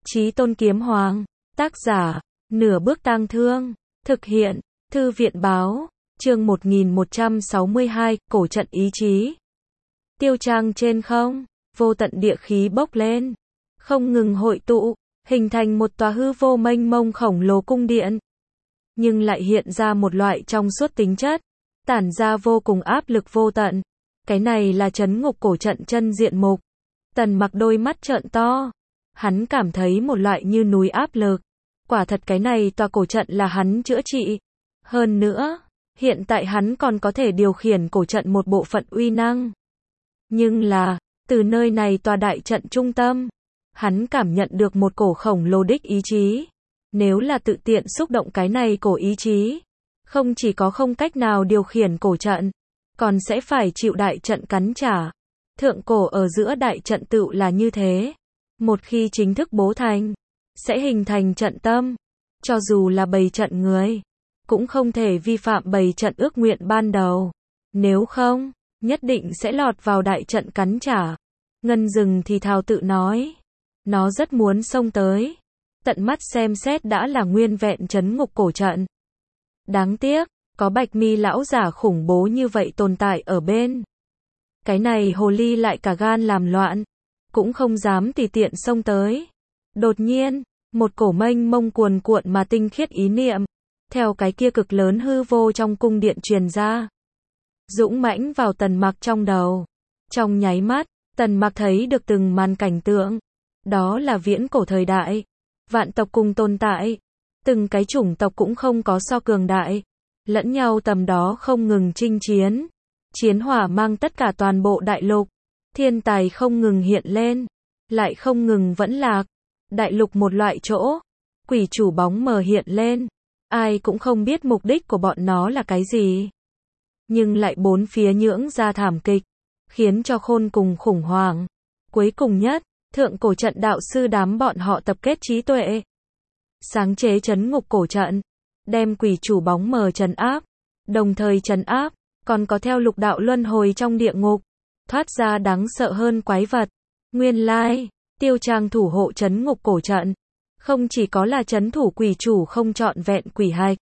Chí Tôn Kiếm Hoàng, tác giả, Nửa Bước Tang Thương, thực hiện, Thư viện báo, chương 1162, cổ trận ý chí. Tiêu trang trên không, vô tận địa khí bốc lên, không ngừng hội tụ, hình thành một tòa hư vô mênh mông khổng lồ cung điện. Nhưng lại hiện ra một loại trong suốt tính chất, tản ra vô cùng áp lực vô tận. Cái này là trấn ngục cổ trận chân diện mục. Tần Mặc đôi mắt trợn to. Hắn cảm thấy một loại như núi áp lực. Quả thật cái này tòa cổ trận là hắn chữa trị. Hơn nữa, hiện tại hắn còn có thể điều khiển cổ trận một bộ phận uy năng. Nhưng là, từ nơi này tòa đại trận trung tâm, hắn cảm nhận được một cổ khổng lồ đích ý chí. Nếu là tự tiện xúc động cái này cổ ý chí, không chỉ có không cách nào điều khiển cổ trận, còn sẽ phải chịu đại trận cắn trả. Thượng cổ ở giữa đại trận tựu là như thế. Một khi chính thức bố thành, sẽ hình thành trận tâm. Cho dù là bày trận người, cũng không thể vi phạm bày trận ước nguyện ban đầu. Nếu không, nhất định sẽ lọt vào đại trận cắn trả. Ngân Dừng thì thào tự nói. Nó rất muốn xông tới. Tận mắt xem xét đã là nguyên vẹn trấn ngục cổ trận. Đáng tiếc, có Bạch Mi lão giả khủng bố như vậy tồn tại ở bên. Cái này hồ ly lại cả gan làm loạn, cũng không dám tùy tiện xông tới. Đột nhiên, một cổ mênh mông cuồn cuộn mà tinh khiết ý niệm, theo cái kia cực lớn hư vô trong cung điện truyền ra. Dũng mãnh vào Tần Mặc trong đầu. Trong nháy mắt, Tần Mặc thấy được từng màn cảnh tượng. Đó là viễn cổ thời đại. Vạn tộc cùng tồn tại. Từng cái chủng tộc cũng không có so cường đại. Lẫn nhau tầm đó không ngừng chinh chiến. Chiến hỏa mang tất cả toàn bộ đại lục. Thiên tài không ngừng hiện lên. Lại không ngừng vẫn lạc. Đại lục một loại chỗ. Quỷ chủ bóng mờ hiện lên. Ai cũng không biết mục đích của bọn nó là cái gì. Nhưng lại bốn phía nhưỡng ra thảm kịch. Khiến cho khôn cùng khủng hoảng. Cuối cùng nhất, thượng cổ trận đạo sư đám bọn họ tập kết trí tuệ. Sáng chế trấn ngục cổ trận. Đem quỷ chủ bóng mờ trấn áp. Đồng thời trấn áp, còn có theo lục đạo luân hồi trong địa ngục. Thoát ra đáng sợ hơn quái vật. Nguyên lai, Tiêu Trang thủ hộ trấn ngục cổ trận. Không chỉ có là trấn thủ quỷ chủ không trọn vẹn quỷ hạch.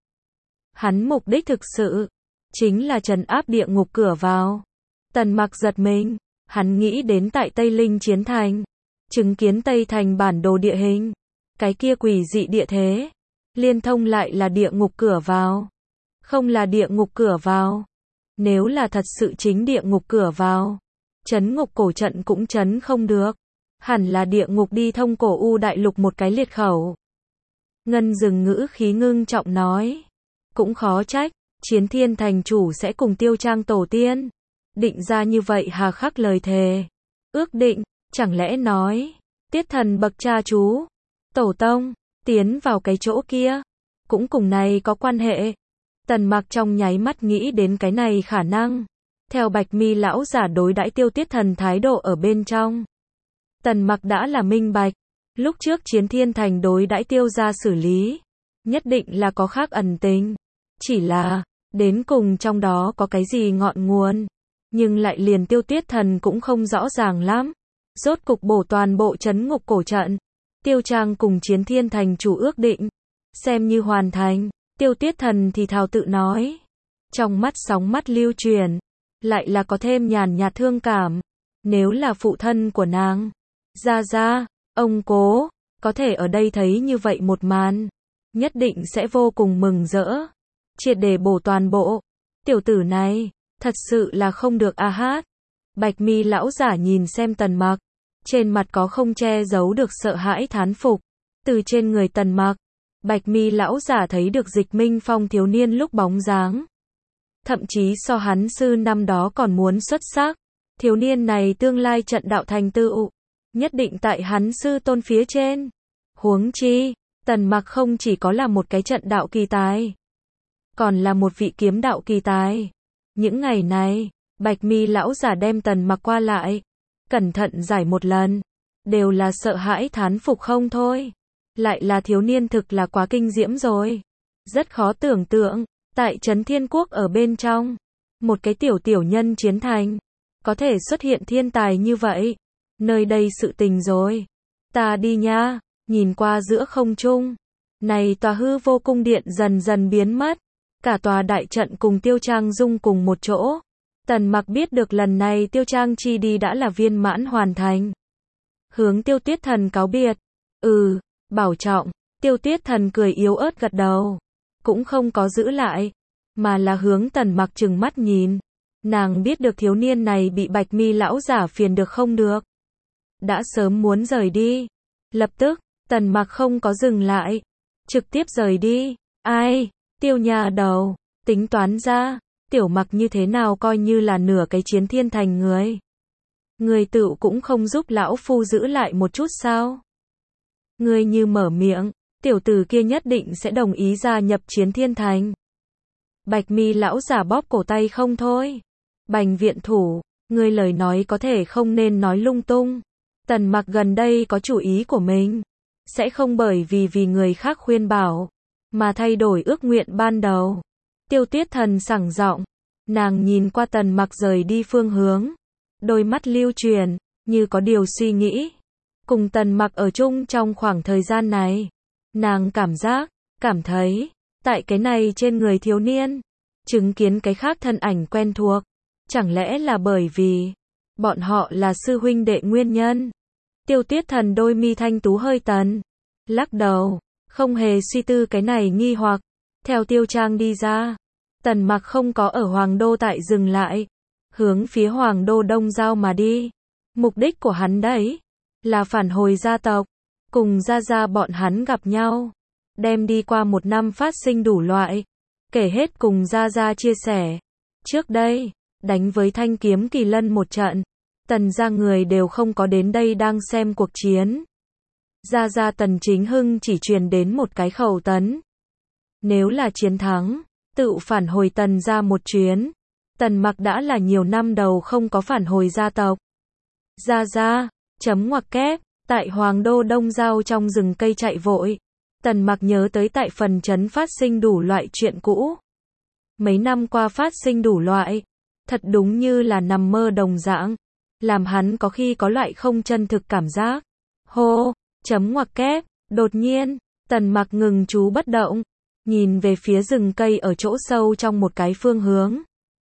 Hắn mục đích thực sự, chính là trấn áp địa ngục cửa vào. Tần Mặc giật mình. Hắn nghĩ đến tại Tây Linh Chiến Thành. Chứng kiến Tây Thành bản đồ địa hình. Cái kia quỷ dị địa thế. Liên thông lại là địa ngục cửa vào. Không là địa ngục cửa vào. Nếu là thật sự chính địa ngục cửa vào, trấn ngục cổ trận cũng trấn không được. Hẳn là địa ngục đi thông cổ u đại lục một cái liệt khẩu. Ngân Dừng ngữ khí ngưng trọng nói. Cũng khó trách, Chiến Thiên thành chủ sẽ cùng Tiêu Trang tổ tiên. Định ra như vậy hà khắc lời thề. Ước định, chẳng lẽ nói, Tiết Thần bậc cha chú, tổ tông, tiến vào cái chỗ kia. Cũng cùng này có quan hệ. Tần Mặc trong nháy mắt nghĩ đến cái này khả năng. Theo Bạch Mi lão giả đối đãi Tiêu Tiết Thần thái độ ở bên trong. Tần Mặc đã là minh bạch. Lúc trước Chiến Thiên thành đối đãi Tiêu gia xử lý. Nhất định là có khác ẩn tình. Chỉ là, đến cùng trong đó có cái gì ngọn nguồn. Nhưng lại liền Tiêu Tiết Thần cũng không rõ ràng lắm. Rốt cục bổ toàn bộ trấn ngục cổ trận. Tiêu Trang cùng Chiến Thiên thành chủ ước định. Xem như hoàn thành. Tiêu Tiết Thần thì thào tự nói. Trong mắt sóng mắt lưu truyền. Lại là có thêm nhàn nhạt thương cảm. Nếu là phụ thân của nàng. Gia Gia, ông cố. Có thể ở đây thấy như vậy một màn. Nhất định sẽ vô cùng mừng rỡ. Triệt để bổ toàn bộ. Tiểu tử này. Thật sự là không được a hát. Bạch Mi lão giả nhìn xem Tần Mặc. Trên mặt có không che giấu được sợ hãi thán phục. Từ trên người Tần Mặc. Bạch Mi lão giả thấy được Dịch Minh Phong thiếu niên lúc bóng dáng. Thậm chí so hắn sư năm đó còn muốn xuất sắc. Thiếu niên này tương lai trận đạo thành tựu. Nhất định tại hắn sư tôn phía trên. Huống chi, Tần Mặc không chỉ có là một cái trận đạo kỳ tài. Còn là một vị kiếm đạo kỳ tài. Những ngày này, Bạch Mi lão giả đem Tần Mặc qua lại. Cẩn thận giải một lần. Đều là sợ hãi thán phục không thôi. Lại là thiếu niên thực là quá kinh diễm rồi. Rất khó tưởng tượng, tại Trấn Thiên Quốc ở bên trong, một cái tiểu nhân chiến thành, có thể xuất hiện thiên tài như vậy. Nơi đây sự tình rồi. Ta đi nha. nhìn qua giữa không trung. Này tòa hư vô cung điện dần dần biến mất. Cả tòa đại trận cùng Tiêu Trang dung cùng một chỗ. Tần Mặc biết được lần này Tiêu Trang chi đi đã là viên mãn hoàn thành. Hướng Tiêu Tuyết Thần cáo biệt. Bảo trọng. Tiêu Tuyết Thần cười yếu ớt gật đầu. Cũng không có giữ lại. Mà là hướng Tần Mặc trừng mắt nhìn. Nàng biết được thiếu niên này bị Bạch Mi lão giả phiền được không được. Đã sớm muốn rời đi. Lập tức, Tần Mặc không có dừng lại. Trực tiếp rời đi. Ai? Tiêu nhà đầu. Tính toán ra. Tiểu Mặc như thế nào coi như là nửa cái chiến thiên thành người. Người tựu cũng không giúp lão phu giữ lại một chút sao? Người như mở miệng, tiểu tử kia nhất định sẽ đồng ý gia nhập chiến thiên thành. Bạch Mi lão giả bóp cổ tay không thôi. Bành viện thủ, người lời nói có thể không nên nói lung tung. Tần Mặc gần đây có chủ ý của mình. Sẽ không bởi vì người khác khuyên bảo, mà thay đổi ước nguyện ban đầu. Tiêu Tuyết Thần sảng giọng. Nàng nhìn qua Tần Mặc rời đi phương hướng. Đôi mắt lưu truyền, như có điều suy nghĩ. Cùng Tần Mặc ở chung trong khoảng thời gian này. Nàng cảm thấy, tại cái này trên người thiếu niên, chứng kiến cái khác thân ảnh quen thuộc. Chẳng lẽ là bởi vì, bọn họ là sư huynh đệ nguyên nhân? Tiêu Tuyết Thần đôi mi thanh tú hơi tần. Lắc đầu, không hề suy tư cái này nghi hoặc. Theo Tiêu Trang đi ra. Tần Mặc không có ở Hoàng Đô tại dừng lại. Hướng phía Hoàng Đô Đông Giao mà đi. Mục đích của hắn đấy, là phản hồi gia tộc. Cùng gia bọn hắn gặp nhau. Đem đi qua một năm phát sinh đủ loại. Kể hết cùng gia chia sẻ. Trước đây, đánh với Thanh Kiếm Kỳ Lân một trận. Tần gia người đều không có đến đây đang xem cuộc chiến. Gia Tần Chính Hưng chỉ truyền đến một cái khẩu tấn. Nếu là chiến thắng, tự phản hồi Tần gia một chuyến. Tần Mặc đã là nhiều năm đầu không có phản hồi gia tộc. Gia, chấm ngoặc kép, tại Hoàng Đô Đông Giao trong rừng cây chạy vội. Tần Mặc nhớ tới tại phần trấn phát sinh đủ loại chuyện cũ. Mấy năm qua phát sinh đủ loại. Thật đúng như là nằm mơ đồng dạng. Làm hắn có khi có loại không chân thực cảm giác. Hô, chấm ngoặc kép, đột nhiên, Tần Mặc ngừng chú bất động. Nhìn về phía rừng cây ở chỗ sâu trong một cái phương hướng.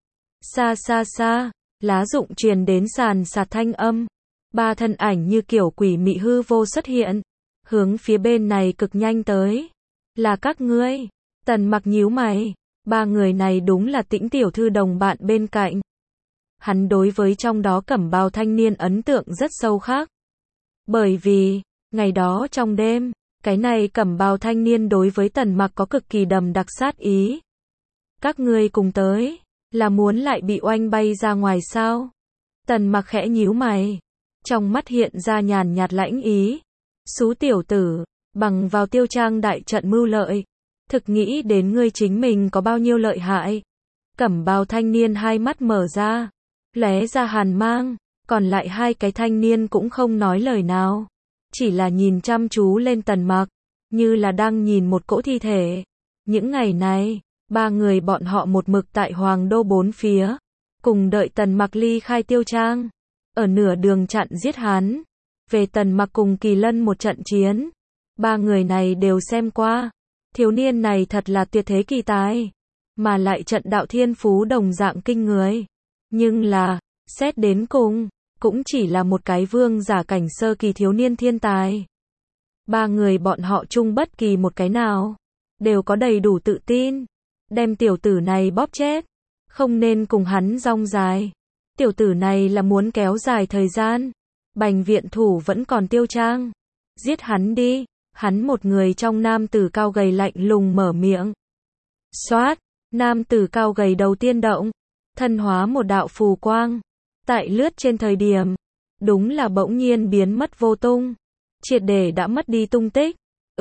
Xa, lá rụng truyền đến sàn sạt thanh âm. Ba thân ảnh như kiểu quỷ mị hư vô xuất hiện. Hướng phía bên này cực nhanh tới. Là các ngươi. Tần Mặc nhíu mày. Ba người này đúng là Tĩnh tiểu thư đồng bạn bên cạnh. Hắn đối với trong đó cẩm bào thanh niên ấn tượng rất sâu khác. Bởi vì, ngày đó trong đêm, cái này cẩm bào thanh niên đối với Tần Mặc có cực kỳ đậm đặc sát ý. Các ngươi cùng tới, là muốn lại bị oanh bay ra ngoài sao? Tần Mặc khẽ nhíu mày. Trong mắt hiện ra nhàn nhạt lãnh ý. Xú tiểu tử, bằng vào Tiêu Trang đại trận mưu lợi. Thực nghĩ đến ngươi chính mình có bao nhiêu lợi hại. Cẩm bào thanh niên hai mắt mở ra. Lóe ra hàn mang. Còn lại hai cái thanh niên cũng không nói lời nào. Chỉ là nhìn chăm chú lên Tần Mặc. Như là đang nhìn một cỗ thi thể. Những ngày này, ba người bọn họ một mực tại Hoàng Đô bốn phía. Cùng đợi Tần Mặc ly khai Tiêu Trang. Ở nửa đường chặn giết hắn. Về Tần Mặc cùng Kỳ Lân một trận chiến. Ba người này đều xem qua. Thiếu niên này thật là tuyệt thế kỳ tài. Mà lại trận đạo thiên phú đồng dạng kinh người. Nhưng là, xét đến cùng, cũng chỉ là một cái vương giả cảnh sơ kỳ thiếu niên thiên tài. Ba người bọn họ chung bất kỳ một cái nào, đều có đầy đủ tự tin. Đem tiểu tử này bóp chết. Không nên cùng hắn rong dài. Tiểu tử này là muốn kéo dài thời gian. Bành viện thủ vẫn còn Tiêu Trang. Giết hắn đi. Hắn một người trong nam tử cao gầy lạnh lùng mở miệng. Xoát. Nam tử cao gầy đầu tiên động. Thân hóa một đạo phù quang. Tại lướt trên thời điểm. Đúng là bỗng nhiên biến mất vô tung. Triệt để đã mất đi tung tích.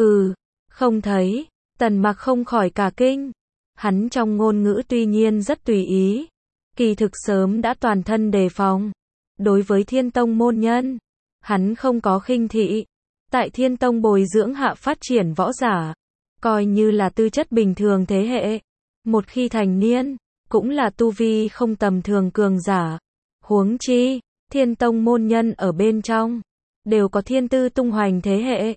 Không thấy. Tần Mặc không khỏi cả kinh. Hắn trong ngôn ngữ tuy nhiên rất tùy ý. Kỳ thực sớm đã toàn thân đề phòng. Đối với Thiên Tông môn nhân, hắn không có khinh thị. Tại Thiên Tông bồi dưỡng hạ phát triển võ giả, coi như là tư chất bình thường thế hệ. Một khi thành niên, cũng là tu vi không tầm thường cường giả. Huống chi, Thiên Tông môn nhân ở bên trong, đều có thiên tư tung hoành thế hệ.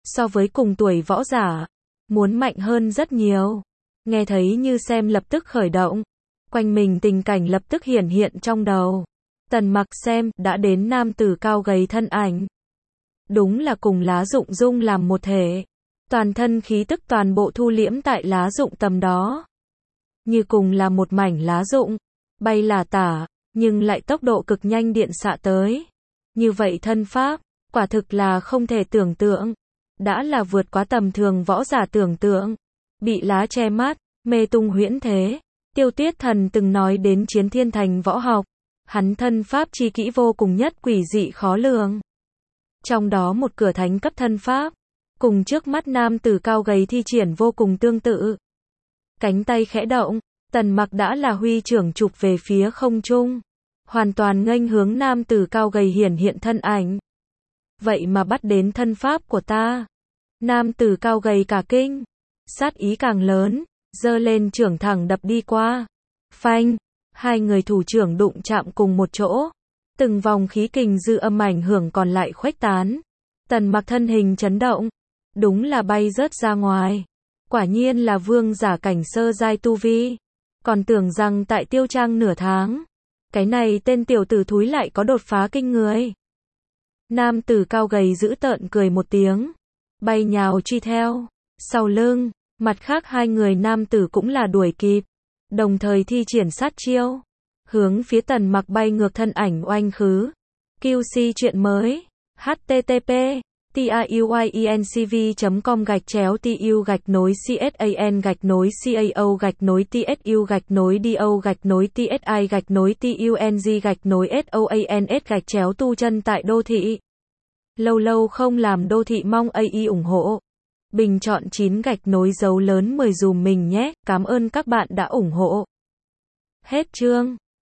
so với cùng tuổi võ giả, muốn mạnh hơn rất nhiều. Nghe thấy như xem lập tức khởi động, quanh mình tình cảnh lập tức hiển hiện trong đầu. Tần Mặc xem, đã đến nam tử cao gầy thân ảnh. Đúng là cùng lá dụng dung làm một thể. Toàn thân khí tức toàn bộ thu liễm tại lá dụng tầm đó. Như cùng là một mảnh lá dụng, bay là tả, nhưng lại tốc độ cực nhanh điện xạ tới. Như vậy thân pháp, quả thực là không thể tưởng tượng. Đã là vượt quá tầm thường võ giả tưởng tượng. Bị lá che mắt, mê tung huyễn thế. Tiêu Tuyết Thần từng nói đến Chiến Thiên Thành võ học. Hắn thân pháp chi kỹ vô cùng nhất quỷ dị khó lường. Trong đó một cửa thánh cấp thân pháp, cùng trước mắt nam tử cao gầy thi triển vô cùng tương tự. Cánh tay khẽ động, Tần Mặc đã là huy trưởng chụp về phía không trung. Hoàn toàn nghênh hướng nam tử cao gầy hiển hiện thân ảnh. Vậy mà bắt đến thân pháp của ta. Nam tử cao gầy cả kinh. Sát ý càng lớn, giơ lên trưởng thẳng đập đi qua. Phanh, hai người thủ trưởng đụng chạm cùng một chỗ. Từng vòng khí kình dư âm ảnh hưởng còn lại khuếch tán. Tần Mặc thân hình chấn động. Đúng là bay rớt ra ngoài. Quả nhiên là vương giả cảnh sơ giai tu vi. Còn tưởng rằng tại Tiêu Trang nửa tháng. Cái này tên tiểu tử thúi lại có đột phá kinh người. Nam tử cao gầy dữ tợn cười một tiếng. Bay nhào truy theo. Sau lưng, mặt khác hai người nam tử cũng là đuổi kịp. Đồng thời thi triển sát chiêu. Hướng phía Tần Mặc bay ngược thân ảnh oanh khứ. QC chuyện mới. http tu chân tại đô thị. Lâu lâu không làm đô thị mong AI ủng hộ. Bình chọn 9 dấu lớn 10 dùm mình nhé. Cảm ơn các bạn đã ủng hộ. Hết chương.